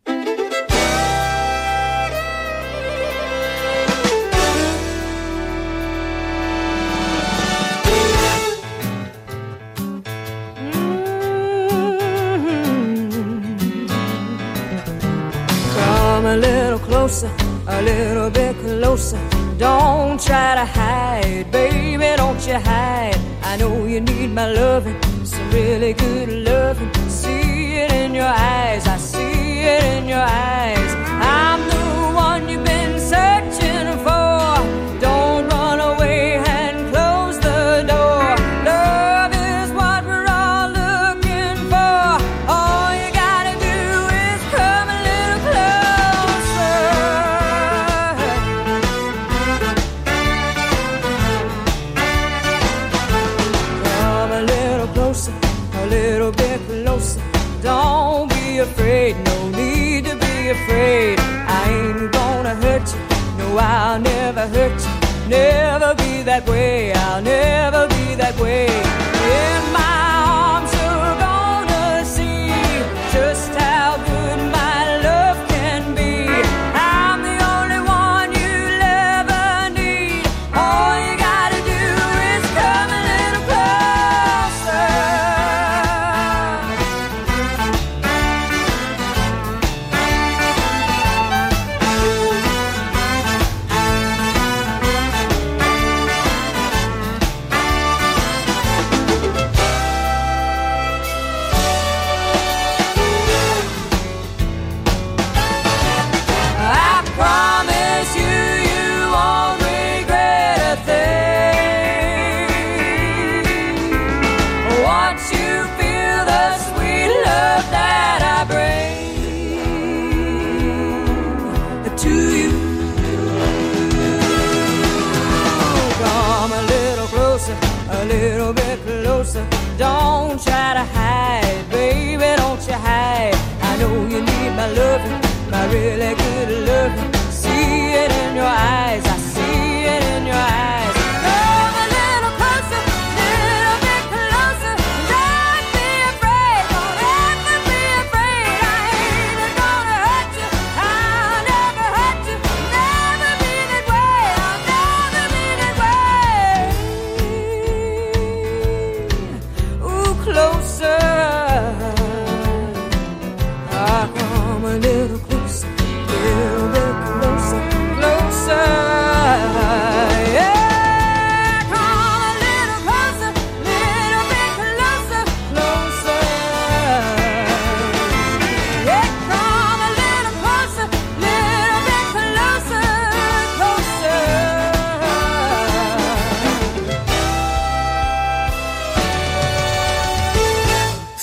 A little closer, a little bit closer. Don't try to hide, baby, don't you hide. I know you need my loving, some really good loving. See it in your eyes, I see it in your eyes. I'm the one you've been searching for. Don't run away and close the door. Love is what we're all looking for. All you gotta do is come a little closer. Come a little closer, a little bit closer. Don't be afraid, no need to be afraid. I ain't gonna hurt you, no, I'll never hurt you. Never be that way, I'll never be that way. In my arms you're gonna see just how good my love can be. I'm the only one you'll ever need. All you gotta do is come a little closer. I promise you, you won't regret a thing. Once you feel the sweet love that I bring to you. Come a little closer, a little bit closer. Don't try to hide, baby, don't you hide. I know you need my loving, my really good loving. See it in your eyes, I see it in your eyes. Come a little closer, little bit closer. Don't be afraid, don't ever be afraid. I ain't gonna hurt you, I'll never hurt you. Never be that way, I'll never be that way. Ooh, closer. I come a little closer, little bit closer, closer, yeah.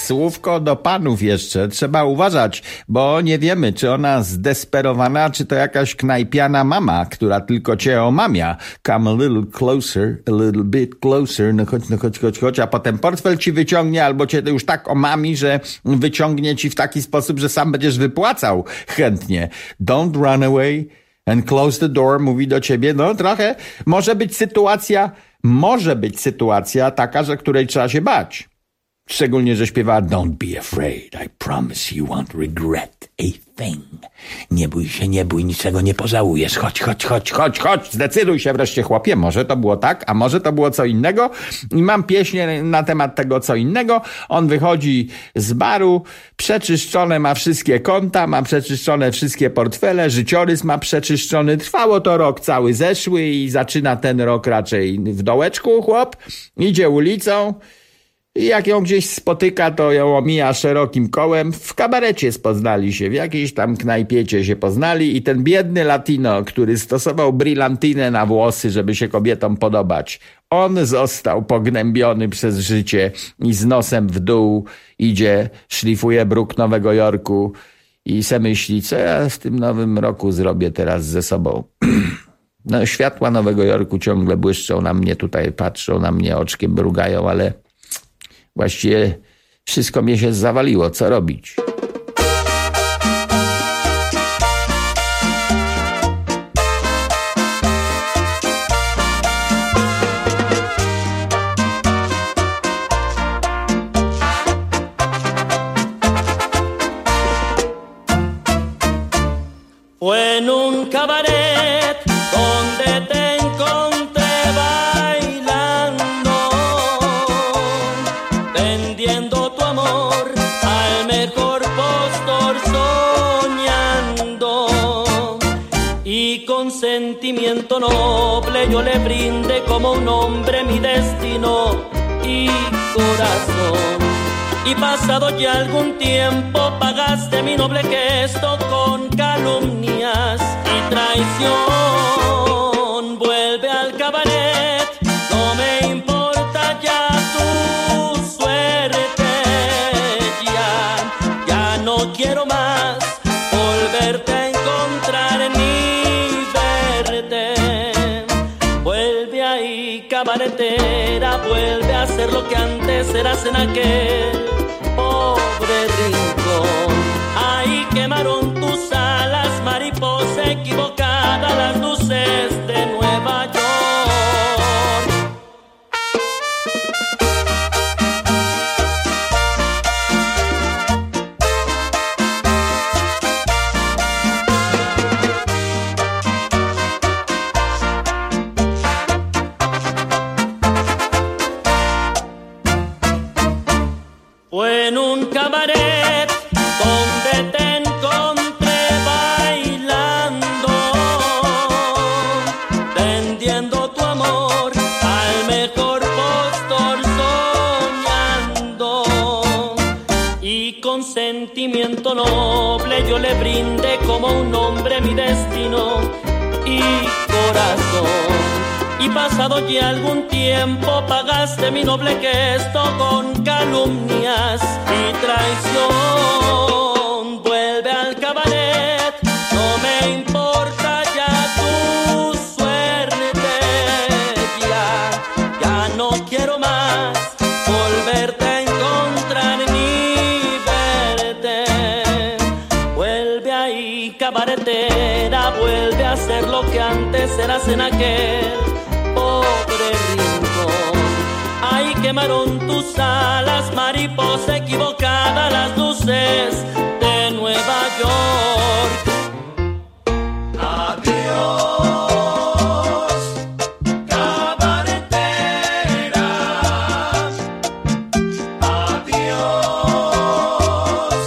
słówko do panów jeszcze. Trzeba uważać, bo nie wiemy, czy ona zdesperowana, czy to jakaś knajpiana mama, która tylko cię omamia. Come a little closer, a little bit closer, no chodź, no chodź, chodź, chodź, a potem portfel ci wyciągnie, albo cię już tak omami, że wyciągnie ci w taki sposób, że sam będziesz wypłacał chętnie. Don't run away and close the door, mówi do ciebie. No trochę może być sytuacja, może być sytuacja taka, że której trzeba się bać. Szczególnie, że śpiewa Don't be afraid, I promise you won't regret a thing. Nie bój się, nie bój, niczego nie pożałujesz. Chodź, chodź, chodź, chodź, chodź, zdecyduj się wreszcie, chłopie. Może to było tak, a może to było co innego. I mam pieśń na temat tego co innego. On wychodzi z baru, przeczyszczone ma wszystkie konta, ma przeczyszczone wszystkie portfele, życiorys ma przeczyszczony. Trwało to rok cały zeszły i zaczyna ten rok raczej w dołeczku chłop. Idzie ulicą. I jak ją gdzieś spotyka, to ją omija szerokim kołem. W kabarecie poznali się, w jakiejś tam knajpiecie się poznali i ten biedny latino, który stosował brilantynę na włosy, żeby się kobietom podobać, on został pognębiony przez życie i z nosem w dół idzie, szlifuje bruk Nowego Jorku i se myśli, co ja w tym nowym roku zrobię teraz ze sobą. No, światła Nowego Jorku ciągle błyszczą na mnie, tutaj patrzą na mnie, oczkiem mrugają, ale właściwie wszystko mnie się zawaliło. Co robić? Fue en un cabaret donde te encontré bailando, vendiendo tu amor al mejor postor, soñando, y con sentimiento noble yo le brindé como un hombre mi destino y corazón. Y pasado ya algún tiempo pagaste mi noble gesto con calumnias y traición. Vuelve al cabaret, no me importa ya tu suerte. Ya, ya no quiero más volverte a encontrar ni verte. Vuelve ahí, cabaretera, vuelve a hacer lo que antes eras en aquel pobre rincón. Ahí quemaron tus alas, mariposa equivocada, las luces de Nueva York. Fue en un cabaret donde te encontré bailando, vendiendo tu amor al mejor postor, soñando, y con sentimiento noble yo le brindé como un hombre mi destino y corazón. Y pasado ya algún tiempo pagaste mi noble gesto con calumnias y traición. Vuelve al cabaret, no me importa ya tu suerte. Ya, ya no quiero más volverte a encontrar ni verte. Vuelve ahí, cabaretera, vuelve a hacer lo que antes eras en aquel pobre rincón. Ahí quemaron tus alas, mariposa equivocada, las luces de Nueva York. Adiós, cabaretera. Adiós,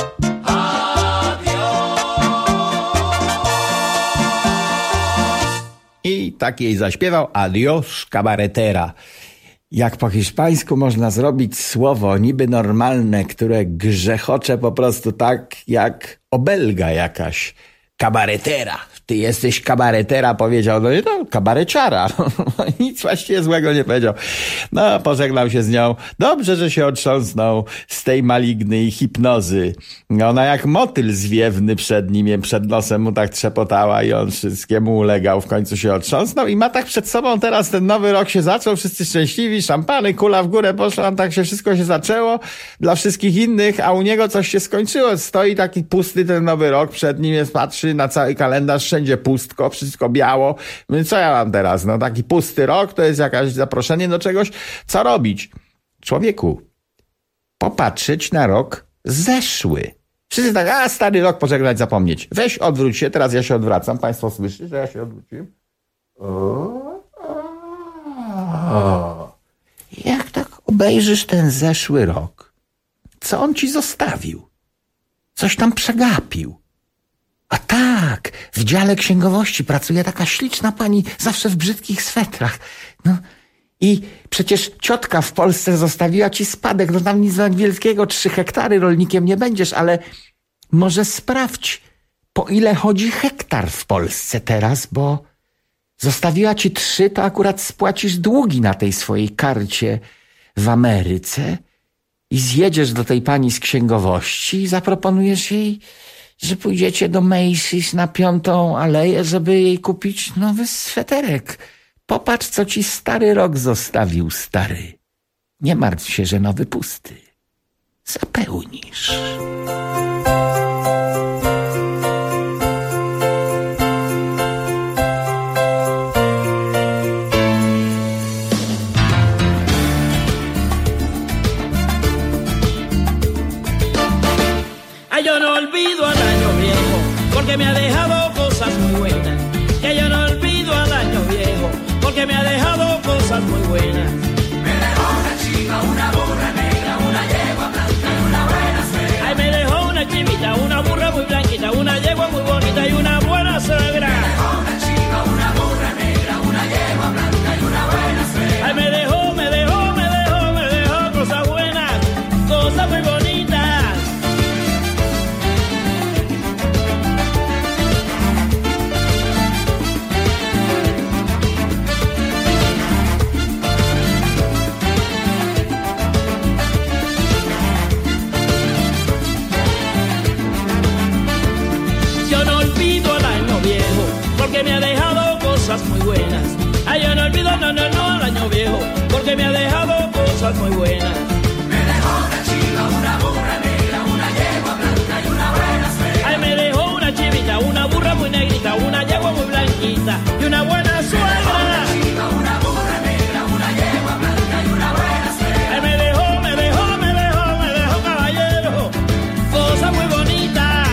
adiós. I tak jej zaśpiewał Adiós, kabaretera. Jak po hiszpańsku można zrobić słowo niby normalne, które grzechocze po prostu tak jak obelga jakaś. kabaretera. Ty jesteś kabaretera, powiedział. No nie, no, kabareciara. Nic właściwie złego nie powiedział. No, pożegnał się z nią. Dobrze, że się otrząsnął z tej malignej hipnozy. Ona jak motyl zwiewny przed nim, przed nosem mu tak trzepotała i on wszystkiemu ulegał. W końcu się otrząsnął i ma tak przed sobą teraz ten nowy rok się zaczął. Wszyscy szczęśliwi, szampany, kula w górę poszła. Tak się wszystko się zaczęło dla wszystkich innych, a u niego coś się skończyło. Stoi taki pusty ten nowy rok przed nim, jest, patrzy na cały kalendarz, wszędzie pustko, wszystko biało. Więc co ja mam teraz? No taki pusty rok, to jest jakieś zaproszenie do czegoś. Co robić? Człowieku, popatrzeć na rok zeszły. Wszyscy tak, a stary rok pożegnać, zapomnieć. Weź, odwróć się, teraz ja się odwracam. Państwo słyszy, że ja się odwróciłem? O, o. Jak tak obejrzysz ten zeszły rok, co on ci zostawił? Coś tam przegapił. A tak, w dziale księgowości pracuje taka śliczna pani, zawsze w brzydkich swetrach. No i przecież ciotka w Polsce zostawiła ci spadek, no tam nic wielkiego, trzy hektary, rolnikiem nie będziesz, ale może sprawdź, po ile chodzi hektar w Polsce teraz, bo zostawiła ci trzy, to akurat spłacisz długi na tej swojej karcie w Ameryce i zjedziesz do tej pani z księgowości i zaproponujesz jej, że pójdziecie do Macy's na Piątą Aleję, żeby jej kupić nowy sweterek. Popatrz, co ci stary rok zostawił, stary. Nie martw się, że nowy pusty. Zapełnisz. Ay, yo no olvido al año viejo, porque me ha dejado cosas muy buenas. Que yo no olvido al año viejo, porque me ha dejado cosas muy buenas. Me dejó una chiva, una burra negra, una yegua blanca y una buena suegra. Ay, me dejó una chivita, una burra muy blanquita, una yegua muy bonita y una buena suegra. Me dejó una chiva, una burra negra, una yegua blanca y una buena suegra. Ay, me dejó, me dejó, me dejó, me dejó cosas buenas, cosas muy bonitas. Porque me ha dejado cosas muy buenas. Ay, yo no olvido, no, no, no, el año viejo, porque me ha dejado cosas muy buenas. Me dejó una chiva, una burra negra, una yegua blanca y una buena suegra. Ay, me dejó una chivita, una burra muy negrita, una yegua muy blanquita y una buena suegra. Una chiva, una burra negra, una yegua blanca y una buena suegra. Ay, me dejó, me dejó, me dejó, me dejó, caballero, cosas muy bonitas.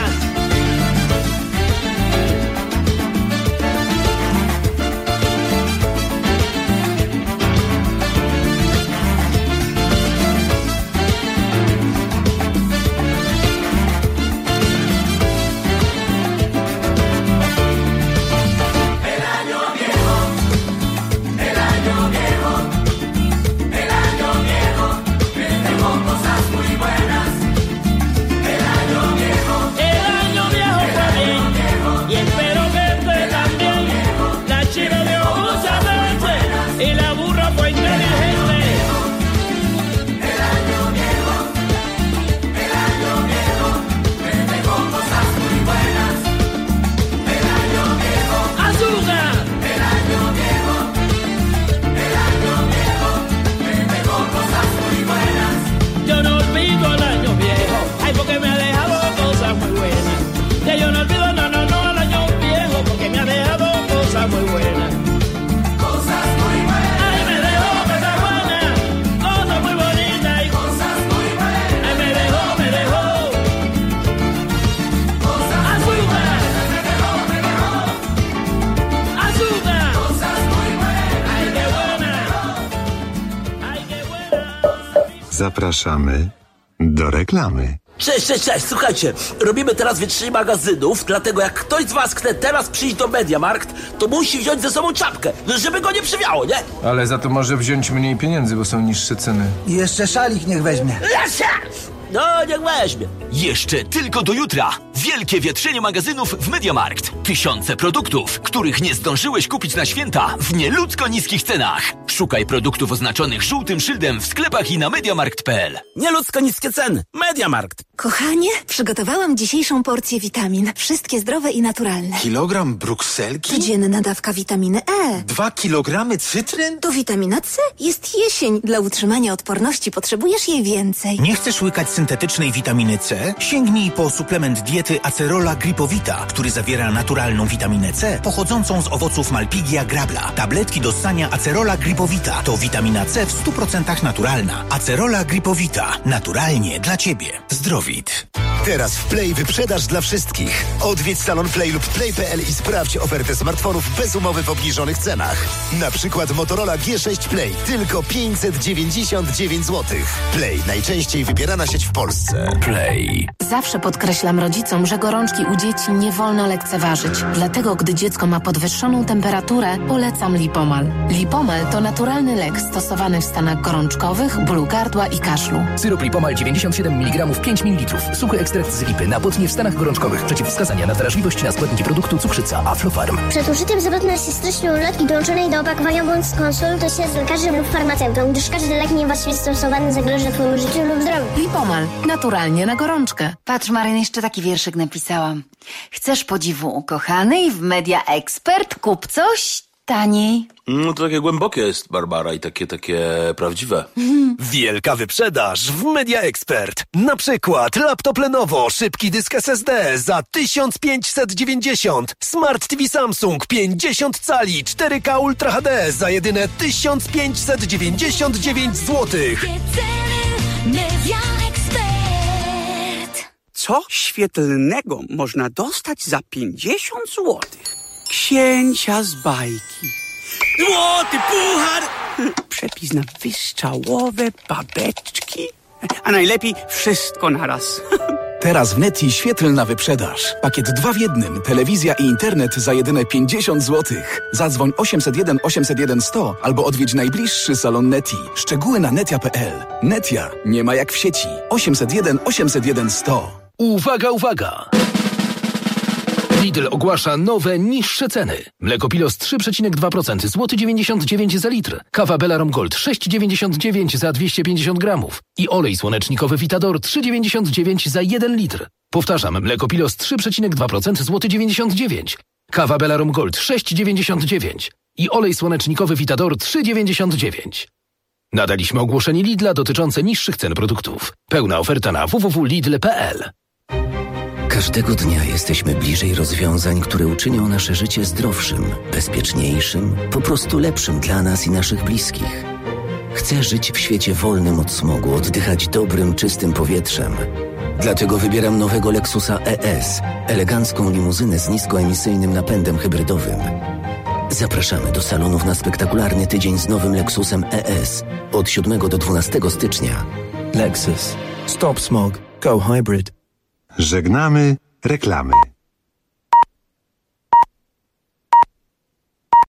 Zapraszamy do reklamy. Cześć, cześć, cześć, słuchajcie, robimy teraz wietrzenie magazynów, dlatego jak ktoś z was chce teraz przyjść do Mediamarkt, to musi wziąć ze sobą czapkę, żeby go nie przywiało, nie? Ale za to może wziąć mniej pieniędzy, bo są niższe ceny. I jeszcze szalik niech weźmie. Lesia! No, niech weźmie. Jeszcze tylko do jutra. Wielkie wietrzenie magazynów w MediaMarkt. Tysiące produktów, których nie zdążyłeś kupić na święta w nieludzko niskich cenach. Szukaj produktów oznaczonych żółtym szyldem w sklepach i na mediamarkt kropka p l. Nieludzko niskie ceny. MediaMarkt. Kochanie, przygotowałam dzisiejszą porcję witamin. Wszystkie zdrowe i naturalne. Kilogram brukselki? Codzienna dawka witaminy E. Dwa kilogramy cytryn? To witamina C. Jest jesień. Dla utrzymania odporności potrzebujesz jej więcej. Nie chcesz łykać syntetycznej witaminy C? Sięgnij po suplement diety Acerola Gripowita, który zawiera naturalną witaminę C pochodzącą z owoców Malpigia grabla. Tabletki do ssania Acerola Gripowita to witamina C w stu procentach naturalna. Acerola Gripowita. Naturalnie dla Ciebie. Zdrowit. Teraz w Play wyprzedaż dla wszystkich. Odwiedź salon Play lub play kropka p l i sprawdź ofertę smartfonów bez umowy w obniżonych cenach. Na przykład Motorola G sześć Play, tylko pięćset dziewięćdziesiąt dziewięć złotych. Play, najczęściej wybierana sieć w Polsce. Play. Zawsze podkreślam rodzicom, że gorączki u dzieci nie wolno lekceważyć. Dlatego, gdy dziecko ma podwyższoną temperaturę, polecam Lipomal. Lipomal to naturalny lek stosowany w stanach gorączkowych, bólu gardła i kaszlu. Syrop Lipomal dziewięćdziesiąt siedem miligramów, pięć mililitrów. Suchy ekstrakt z lipy na potnie w stanach gorączkowych. Przeciwwskazania na wrażliwość na składniki produktu cukrzyca Aflofarm. Przed użyciem zwrotne jest treścią ulotki dołączonej do opakowania, bądź skonsultuj się z lekarzem lub farmaceutą, gdyż każdy lek niewłaściwie stosowany zagroży Twojemu życiu lub zdrowiu. Lipomal. Naturalnie na gorączkę. Patrz, Maryn, jeszcze taki wierszyk napisałam. Chcesz podziwu ukochanej w Media Expert? Kup coś taniej. No to takie głębokie jest, Barbara, i takie, takie prawdziwe. Wielka wyprzedaż w Media Expert. Na przykład laptop Lenovo, szybki dysk S S D za tysiąc pięćset dziewięćdziesiąt. Smart T V Samsung pięćdziesiąt cali cztery K Ultra H D za jedyne tysiąc pięćset dziewięćdziesiąt dziewięć złotych. Media Expert. Co świetlnego można dostać za pięćdziesiąt złotych? Księcia z bajki. Złoty puchar! Przepis na wystrzałowe babeczki. A najlepiej wszystko naraz. Teraz w Neti świetlna wyprzedaż. Pakiet dwa w jednym. Telewizja i internet za jedyne pięćdziesiąt złotych. Zadzwoń osiemset jeden osiemset jeden sto albo odwiedź najbliższy salon Neti. Szczegóły na netia kropka p l. Netia. Nie ma jak w sieci. osiemset jeden osiemset jeden sto. Uwaga, uwaga! Lidl ogłasza nowe, niższe ceny. Mleko Pilos trzy przecinek dwa procent, złoty dziewięćdziesiąt dziewięć za litr. Kawa Belarom Gold sześć dziewięćdziesiąt dziewięć za dwieście pięćdziesiąt gramów. I olej słonecznikowy Vitador trzy dziewięćdziesiąt dziewięć za jeden litr. Powtarzam, mleko Pilos trzy przecinek dwa procent, złoty dziewięćdziesiąt dziewięć. Kawa Belarom Gold sześć dziewięćdziesiąt dziewięć. I olej słonecznikowy Vitador trzy dziewięćdziesiąt dziewięć. Nadaliśmy ogłoszenie Lidla dotyczące niższych cen produktów. Pełna oferta na w w w kropka lidl kropka p l. Każdego dnia jesteśmy bliżej rozwiązań, które uczynią nasze życie zdrowszym, bezpieczniejszym, po prostu lepszym dla nas i naszych bliskich. Chcę żyć w świecie wolnym od smogu, oddychać dobrym, czystym powietrzem. Dlatego wybieram nowego Lexusa E S, elegancką limuzynę z niskoemisyjnym napędem hybrydowym. Zapraszamy do salonów na spektakularny tydzień z nowym Lexusem E S od siódmego do dwunastego stycznia. Lexus. Stop smog. Go hybrid. Żegnamy reklamy.